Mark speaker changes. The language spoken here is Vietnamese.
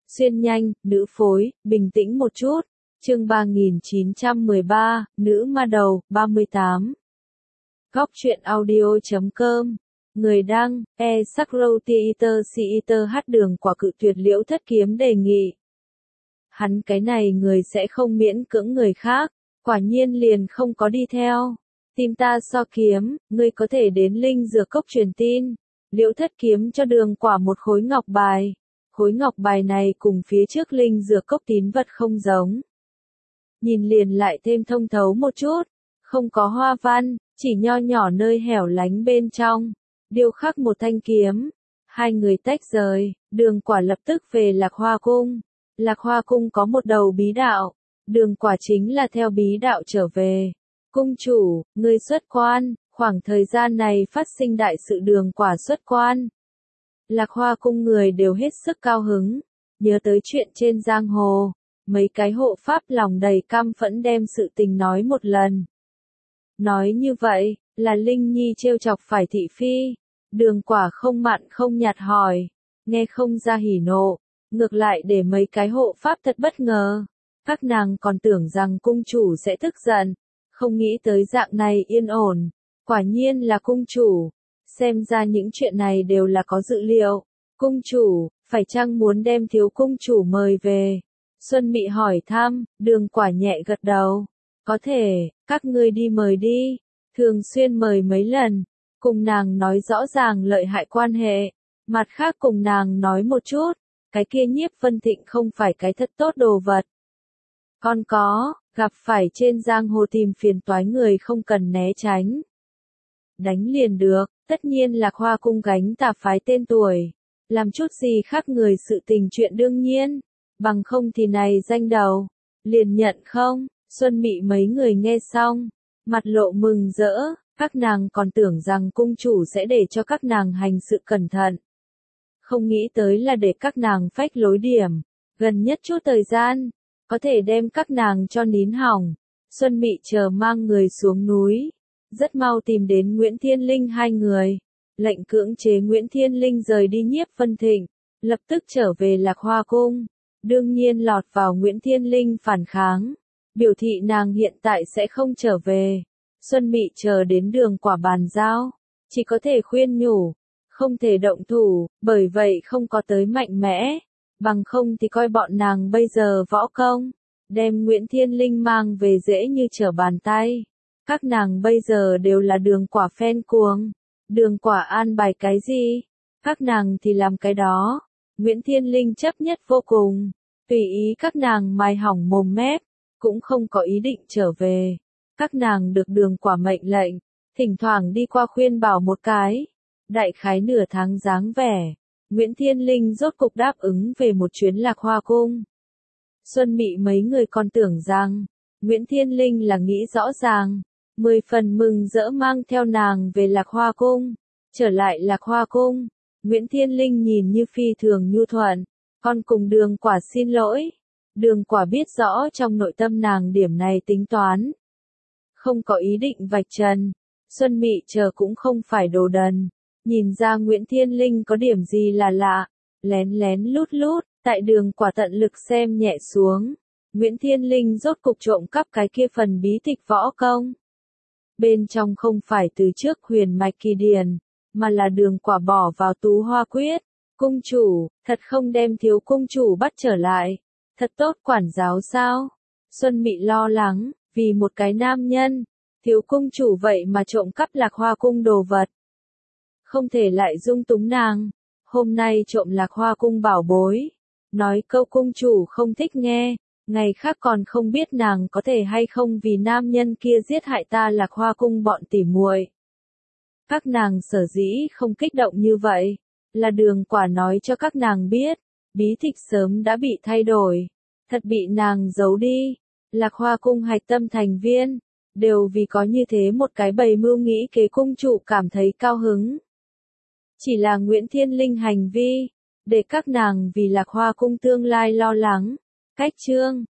Speaker 1: Xuyên nhanh, nữ phối, bình tĩnh một chút. Chương 3913, nữ ma đầu, 38. Góc truyện audio.com. Người đăng, Sakrotiiter Đường Quả cự tuyệt Liễu Thất Kiếm đề nghị. Hắn cái này người sẽ không miễn cưỡng người khác, quả nhiên liền không có đi theo. Tìm ta so kiếm, ngươi có thể đến Linh Dược Cốc truyền tin. Liễu Thất Kiếm cho Đường Quả một khối ngọc bài. Khối ngọc bài này cùng phía trước Linh Dược Cốc tín vật không giống. Nhìn liền lại thêm thông thấu một chút, không có hoa văn, chỉ nho nhỏ nơi hẻo lánh bên trong, điêu khắc một thanh kiếm. Hai người tách rời, Đường Quả lập tức về Lạc Hoa Cung. Lạc Hoa Cung có một đầu bí đạo, Đường Quả chính là theo bí đạo trở về. Cung chủ, ngươi xuất quan, khoảng thời gian này phát sinh đại sự Đường Quả xuất quan. Lạc Hoa Cung người đều hết sức cao hứng, nhớ tới chuyện trên giang hồ, mấy cái hộ pháp lòng đầy căm phẫn đem sự tình nói một lần. Nói như vậy, là Linh Nhi trêu chọc phải thị phi. Đường Quả không mặn không nhạt hỏi, nghe không ra hỉ nộ, ngược lại để mấy cái hộ pháp thật bất ngờ. Các nàng còn tưởng rằng cung chủ sẽ tức giận, không nghĩ tới dạng này yên ổn, quả nhiên là cung chủ. Xem ra những chuyện này đều là có dự liệu. Cung chủ, phải chăng muốn đem thiếu cung chủ mời về? Xuân Mị hỏi thăm, Đường Quả nhẹ gật đầu. Có thể, các ngươi đi mời đi. Thường xuyên mời mấy lần, cùng nàng nói rõ ràng lợi hại quan hệ. Mặt khác cùng nàng nói một chút, cái kia Nhiếp Vân Thịnh không phải cái thật tốt đồ vật. Còn có, gặp phải trên giang hồ tìm phiền toái người không cần né tránh. Đánh liền được, tất nhiên Lạc Hoa Cung gánh tà phái tên tuổi. Làm chút gì khác người sự tình chuyện đương nhiên, bằng không thì này danh đầu, liền nhận không? Xuân Mị mấy người nghe xong, mặt lộ mừng rỡ, các nàng còn tưởng rằng cung chủ sẽ để cho các nàng hành sự cẩn thận. Không nghĩ tới là để các nàng phách lối điểm, gần nhất chút thời gian, có thể đem các nàng cho nín hỏng. Xuân Mị chờ mang người xuống núi, rất mau tìm đến Nguyễn Thiên Linh hai người, lệnh cưỡng chế Nguyễn Thiên Linh rời đi Nhiếp Vân Thịnh, lập tức trở về Lạc Hoa Cung. Đương nhiên lọt vào Nguyễn Thiên Linh phản kháng, biểu thị nàng hiện tại sẽ không trở về. Xuân Mị chờ đến Đường Quả bàn giao, chỉ có thể khuyên nhủ, không thể động thủ, bởi vậy không có tới mạnh mẽ, bằng không thì coi bọn nàng bây giờ võ công, đem Nguyễn Thiên Linh mang về dễ như trở bàn tay. Các nàng bây giờ đều là Đường Quả phen cuồng, Đường Quả an bài cái gì, các nàng thì làm cái đó. Nguyễn Thiên Linh chấp nhất vô cùng, tùy ý các nàng mài hỏng mồm mép, cũng không có ý định trở về. Các nàng được Đường Quả mệnh lệnh, thỉnh thoảng đi qua khuyên bảo một cái. Đại khái nửa tháng dáng vẻ, Nguyễn Thiên Linh rốt cục đáp ứng về một chuyến Lạc Hoa Cung. Xuân Mị mấy người còn tưởng rằng, Nguyễn Thiên Linh là nghĩ rõ ràng, 10 phần mừng rỡ mang theo nàng về Lạc Hoa Cung. Trở lại Lạc Hoa Cung, Nguyễn Thiên Linh nhìn như phi thường nhu thuận, còn cùng Đường Quả xin lỗi. Đường Quả biết rõ trong nội tâm nàng điểm này tính toán, không có ý định vạch trần. Xuân Mị chờ cũng không phải đồ đần, nhìn ra Nguyễn Thiên Linh có điểm gì là lạ, lén lén lút lút, tại Đường Quả tận lực xem nhẹ xuống. Nguyễn Thiên Linh rốt cục trộm cắp cái kia phần bí tịch võ công. Bên trong không phải từ trước huyền mạch kỳ điển, mà là Đường Quả bỏ vào tú hoa quyết. Cung chủ, thật không đem thiếu cung chủ bắt trở lại, thật tốt quản giáo sao? Xuân Mị lo lắng, vì một cái nam nhân, thiếu cung chủ vậy mà trộm cắp Lạc Hoa Cung đồ vật. Không thể lại dung túng nàng, hôm nay trộm Lạc Hoa Cung bảo bối, nói câu cung chủ không thích nghe, ngày khác còn không biết nàng có thể hay không vì nam nhân kia giết hại ta Lạc Hoa Cung bọn tỉ muội. Các nàng sở dĩ không kích động như vậy, là Đường Quả nói cho các nàng biết, bí tịch sớm đã bị thay đổi, thật bị nàng giấu đi. Lạc Hoa Cung hạch tâm thành viên, đều vì có như thế một cái bầy mưu nghĩ kế cung chủ cảm thấy cao hứng. Chỉ là Nguyễn Thiên Linh hành vi, để các nàng vì Lạc Hoa Cung tương lai lo lắng. Cách chương